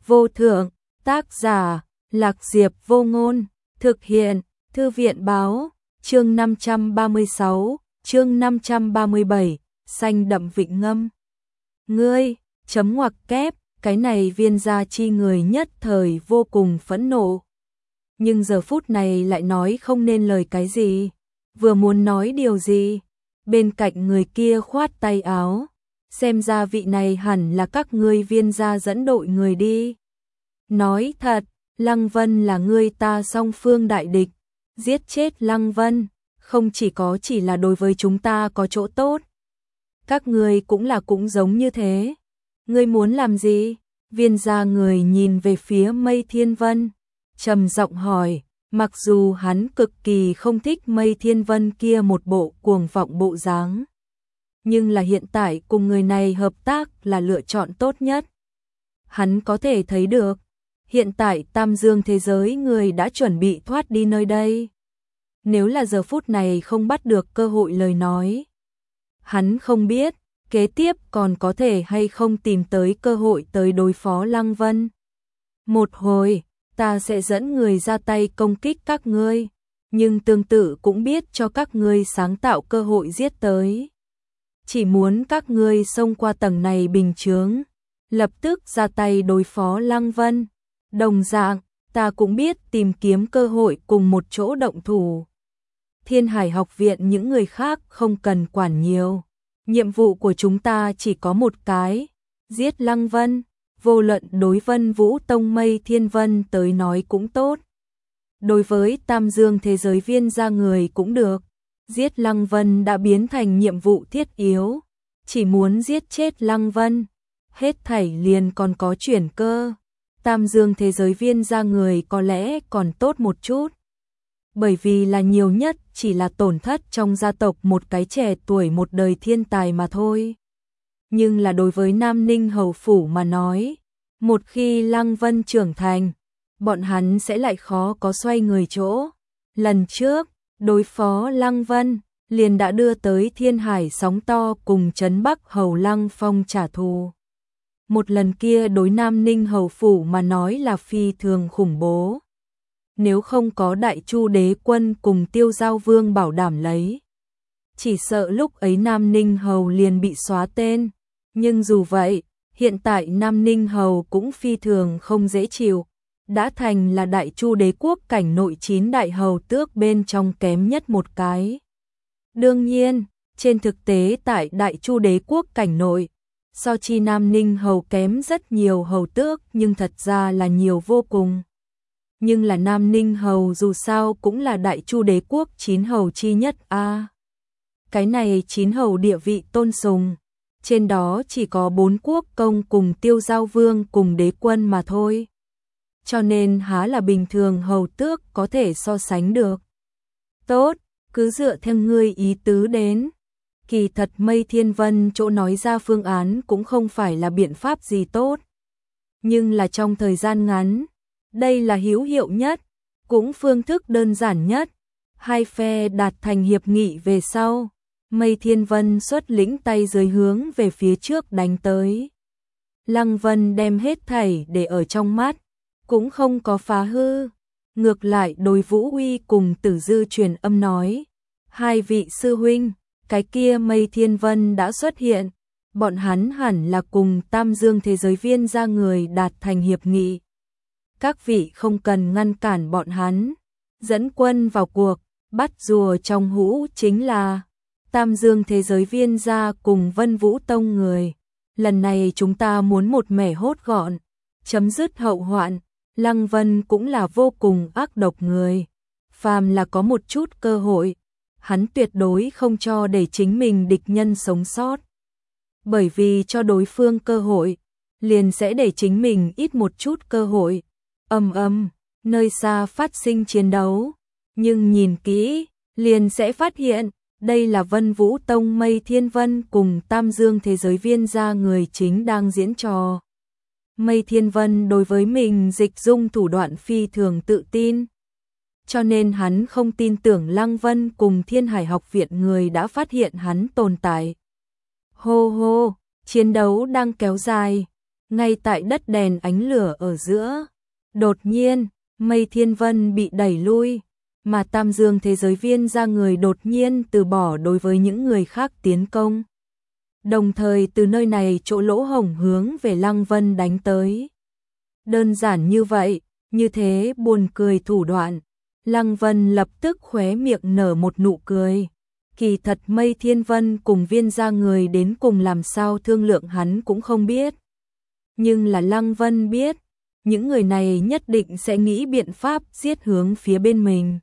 vô thượng, tác giả, Lạc Diệp Vô Ngôn, thực hiện, Thư viện báo, chương 536, chương 537, xanh đậm vịnh ngâm. Ngươi, chấm ngoặc kép, cái này Viên Gia Chi người nhất thời vô cùng phẫn nộ. Nhưng giờ phút này lại nói không nên lời cái gì, vừa muốn nói điều gì, bên cạnh người kia khoát tay áo, xem ra vị này hẳn là các ngươi Viên gia dẫn đội người đi. Nói thật, Lăng Vân là ngươi ta song phương đại địch, giết chết Lăng Vân, không chỉ là đối với chúng ta có chỗ tốt. Các ngươi cũng giống như thế. Ngươi muốn làm gì? Viên gia người nhìn về phía Mây Thiên Vân, trầm giọng hỏi, mặc dù hắn cực kỳ không thích Mây Thiên Vân kia một bộ cuồng vọng bộ dáng, nhưng là hiện tại cùng người này hợp tác là lựa chọn tốt nhất. Hắn có thể thấy được, hiện tại Tam Dương thế giới người đã chuẩn bị thoát đi nơi đây. Nếu là giờ phút này không bắt được cơ hội lời nói, hắn không biết kế tiếp còn có thể hay không tìm tới cơ hội tới đối phó Lăng Vân. Một hồi, ta sẽ dẫn người ra tay công kích các ngươi, nhưng tương tự cũng biết cho các ngươi sáng tạo cơ hội giết tới. Chỉ muốn các ngươi xông qua tầng này bình chướng, lập tức ra tay đối phó Lăng Vân. Đồng dạng, ta cũng biết tìm kiếm cơ hội cùng một chỗ động thủ. Thiên Hải học viện những người khác không cần quản nhiều. Nhiệm vụ của chúng ta chỉ có một cái, giết Lăng Vân, vô luận đối Vân Vũ Tông Mây Thiên Vân tới nói cũng tốt. Đối với Tam Dương thế giới Viên gia người cũng được, giết Lăng Vân đã biến thành nhiệm vụ thiết yếu, chỉ muốn giết chết Lăng Vân, hết thảy liền còn có chuyển cơ. Tam Dương thế giới Viên gia người có lẽ còn tốt một chút, bởi vì là nhiều nhất chỉ là tổn thất trong gia tộc một cái trẻ tuổi một đời thiên tài mà thôi. Nhưng là đối với Nam Ninh Hầu Phủ mà nói, một khi Lăng Vân trưởng thành, bọn hắn sẽ lại khó có xoay người chỗ. Lần trước, đối phó Lăng Vân, liền đã đưa tới Thiên Hải sóng to cùng Trấn Bắc Hầu Lăng Phong trả thù. Một lần kia đối Nam Ninh Hầu Phủ mà nói là phi thường khủng bố. Nếu không có Đại Chu Đế Quân cùng Tiêu Giao Vương bảo đảm lấy, chỉ sợ lúc ấy Nam Ninh Hầu liền bị xóa tên. Nhưng dù vậy, hiện tại Nam Ninh Hầu cũng phi thường không dễ chịu, đã thành là Đại Chu Đế quốc cảnh nội 9 đại hầu tước bên trong kém nhất một cái. Đương nhiên, trên thực tế tại Đại Chu Đế quốc cảnh nội, so chi Nam Ninh Hầu kém rất nhiều hầu tước nhưng thật ra là nhiều vô cùng. Nhưng là Nam Ninh Hầu dù sao cũng là Đại Chu Đế quốc 9 hầu chi nhất a. Cái này 9 hầu địa vị tôn sùng, trên đó chỉ có 4 quốc công cùng Tiêu Giao Vương cùng Đế Quân mà thôi. Cho nên há là bình thường hầu tước có thể so sánh được. Tốt, cứ dựa theo ngươi ý tứ đến. Kỳ thật Mây Thiên Vân chỗ nói ra phương án cũng không phải là biện pháp gì tốt. Nhưng là trong thời gian ngắn, đây là hữu hiệu nhất, cũng phương thức đơn giản nhất. Hai phe đạt thành hiệp nghị về sau, Mây Thiên Vân xuất lĩnh tay dưới hướng về phía trước đánh tới. Lăng Vân đem hết thảy để ở trong mắt, cũng không có phá hư. Ngược lại đối Vũ Uy cùng Tử Dư truyền âm nói, hai vị sư huynh, cái kia Mây Thiên Vân đã xuất hiện, bọn hắn hẳn là cùng Tam Dương thế giới Viên gia người đạt thành hiệp nghị. Các vị không cần ngăn cản bọn hắn, dẫn quân vào cuộc, bắt rùa trong hũ chính là Tam Dương thế giới Viên gia cùng Vân Vũ Tông người. Lần này chúng ta muốn một mẻ hốt gọn, chấm dứt hậu hoạn. Lăng Vân cũng là vô cùng ác độc người, phàm là có một chút cơ hội, hắn tuyệt đối không cho để chính mình địch nhân sống sót. Bởi vì cho đối phương cơ hội, liền sẽ để chính mình ít một chút cơ hội. Nơi xa phát sinh chiến đấu, nhưng nhìn kỹ, liền sẽ phát hiện, đây là Vân Vũ Tông Mây Thiên Vân cùng Tam Dương thế giới Viên gia người chính đang diễn trò. Mây Thiên Vân đối với mình dịch dung thủ đoạn phi thường tự tin, cho nên hắn không tin tưởng Lăng Vân cùng Thiên Hải học viện người đã phát hiện hắn tồn tại. Hô hô, chiến đấu đang kéo dài, Ngay tại đất đèn ánh lửa ở giữa, đột nhiên, Mây Thiên Vân bị đẩy lui, mà Tam Dương thế giới viên ra người đột nhiên từ bỏ đối với những người khác tiến công. Đồng thời từ nơi này chỗ lỗ hổng hướng về Lăng Vân đánh tới. Đơn giản như vậy, như thế buồn cười thủ đoạn. Lăng Vân lập tức khóe miệng nở một nụ cười. Kỳ thật Mây Thiên Vân cùng viên gia người đến cùng làm sao thương lượng hắn cũng không biết. Nhưng là Lăng Vân biết, những người này nhất định sẽ nghĩ biện pháp giết hướng phía bên mình.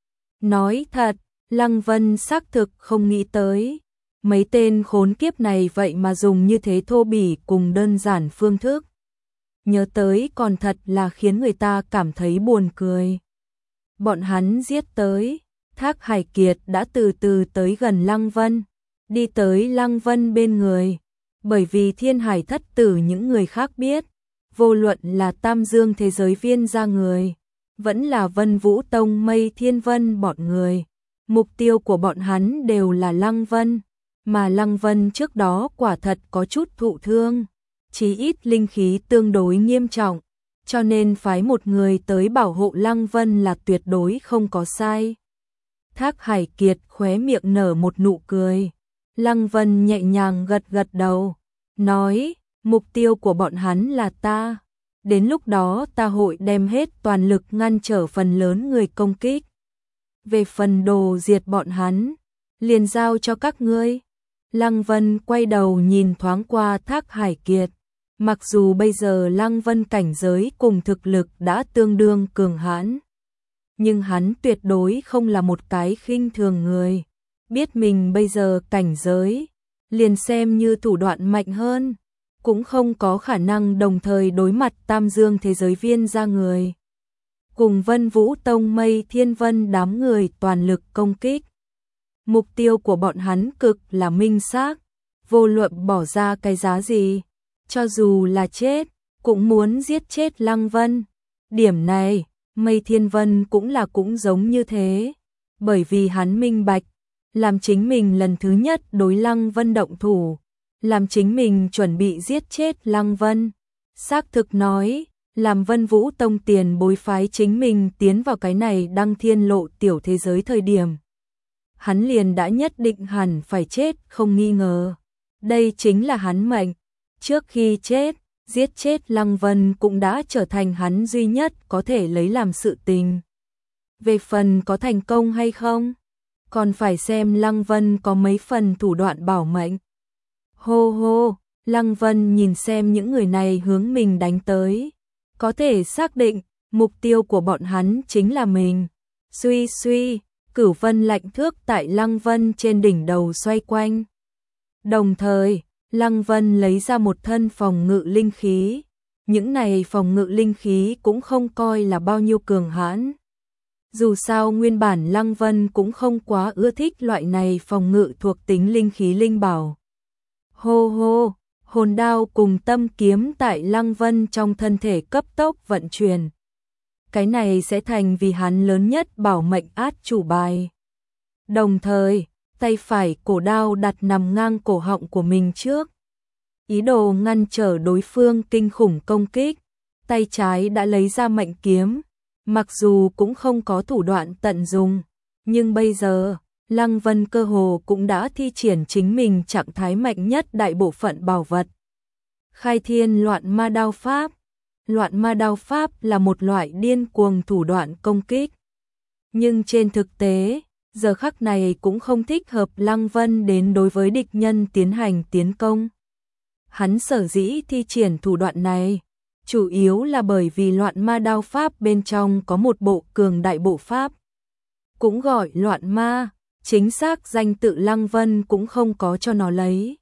Nói thật, Lăng Vân xác thực không nghĩ tới. Mấy tên khốn kiếp này vậy mà dùng như thế thô bỉ cùng đơn giản phương thức. Nhớ tới còn thật là khiến người ta cảm thấy buồn cười. Bọn hắn giết tới, Thác Hải Kiệt đã từ từ tới gần Lăng Vân, đi tới Lăng Vân bên người. Bởi vì Thiên Hải Thất Tử những người khác biết, vô luận là Tam Dương thế giới viên gia người, vẫn là Vân Vũ Tông Mây Thiên Vân bọn người. Mục tiêu của bọn hắn đều là Lăng Vân, mà Lăng Vân trước đó quả thật có chút thụ thương, chí ít linh khí tương đối nghiêm trọng, cho nên phái một người tới bảo hộ Lăng Vân là tuyệt đối không có sai. Thác Hải Kiệt khóe miệng nở một nụ cười. Lăng Vân nhẹ nhàng gật gật đầu, nói, mục tiêu của bọn hắn là ta. Đến lúc đó ta hội đem hết toàn lực ngăn trở phần lớn người công kích. Về phần đồ diệt bọn hắn, liền giao cho các ngươi. Lăng Vân quay đầu nhìn thoáng qua Thác Hải Kiệt. Mặc dù bây giờ Lăng Vân cảnh giới cùng thực lực đã tương đương cường hãn, nhưng hắn tuyệt đối không là một cái khinh thường người. Biết mình bây giờ cảnh giới, liền xem như thủ đoạn mạnh hơn, cũng không có khả năng đồng thời đối mặt Tam Dương thế giới viên ra người. Cùng Vân Vũ Tông Mây Thiên Vân đám người toàn lực công kích. Mục tiêu của bọn hắn cực là minh xác, vô luận bỏ ra cái giá gì, cho dù là chết, cũng muốn giết chết Lăng Vân. Điểm này, Mây Thiên Vân cũng giống như thế, bởi vì hắn minh bạch, làm chính mình lần thứ nhất đối Lăng Vân động thủ, làm chính mình chuẩn bị giết chết Lăng Vân. Xác thực nói, làm Vân Vũ Tông tiền bối phái chính mình tiến vào cái này đăng thiên lộ tiểu thế giới thời điểm. Hắn liền đã nhất định hẳn phải chết không nghi ngờ. Đây chính là hắn mệnh. Trước khi chết, giết chết Lăng Vân cũng đã trở thành hắn duy nhất có thể lấy làm sự tình. Về phần có thành công hay không, còn phải xem Lăng Vân có mấy phần thủ đoạn bảo mệnh. Hô hô, Lăng Vân nhìn xem những người này hướng mình đánh tới. Có thể xác định, mục tiêu của bọn hắn chính là mình. Suy suy, cửu vân lạnh thước tại Lăng Vân trên đỉnh đầu xoay quanh. Đồng thời, Lăng Vân lấy ra một thân phòng ngự linh khí. Những này phòng ngự linh khí cũng không coi là bao nhiêu cường hãn. Dù sao nguyên bản Lăng Vân cũng không quá ưa thích loại này phòng ngự thuộc tính linh khí linh bảo. Hô hô, hồn đao cùng tâm kiếm tại Lăng Vân trong thân thể cấp tốc vận chuyển. Cái này sẽ thành vì hắn lớn nhất bảo mệnh át chủ bài. Đồng thời, tay phải cổ đao đặt nằm ngang cổ họng của mình trước. Ý đồ ngăn trở đối phương kinh khủng công kích. Tay trái đã lấy ra mệnh kiếm. Mặc dù cũng không có thủ đoạn tận dụng, nhưng bây giờ, Lăng Vân cơ hồ cũng đã thi triển chính mình trạng thái mạnh nhất đại bộ phận bảo vật. Khai thiên loạn ma đao pháp. Loạn ma đao pháp là một loại điên cuồng thủ đoạn công kích. Nhưng trên thực tế, giờ khắc này cũng không thích hợp Lăng Vân đến đối với địch nhân tiến hành tiến công. Hắn sở dĩ thi triển thủ đoạn này, chủ yếu là bởi vì loạn ma đao pháp bên trong có một bộ cường đại bộ pháp. Cũng gọi loạn ma, chính xác danh tự Lăng Vân cũng không có cho nó lấy.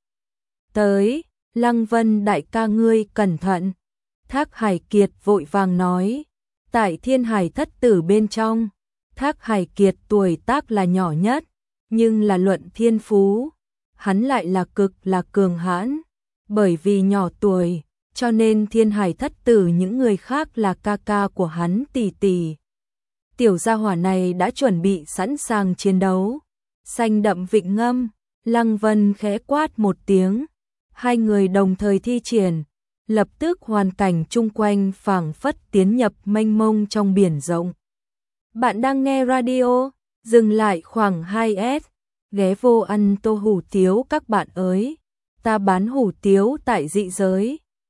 Tới, Lăng Vân đại ca ngươi cẩn thận. Thác Hải Kiệt vội vàng nói, tại Thiên Hải Thất Tử bên trong, Thác Hải Kiệt tuổi tác là nhỏ nhất, nhưng là luận thiên phú, hắn lại là cực là cường hãn, bởi vì nhỏ tuổi, cho nên Thiên Hải Thất Tử những người khác là ca ca của hắn tỷ tỷ. Tiểu gia hỏa này đã chuẩn bị sẵn sàng chiến đấu. Xanh đậm vịnh ngâm, Lăng Vân khẽ quát một tiếng, hai người đồng thời thi triển, lập tức hoàn cảnh chung quanh phảng phất tiến nhập mênh mông trong biển rộng. Bạn đang nghe radio, dừng lại khoảng 2S, ghé vô ăn tô hủ tiếu các bạn ơi. Ta bán hủ tiếu tại dị giới,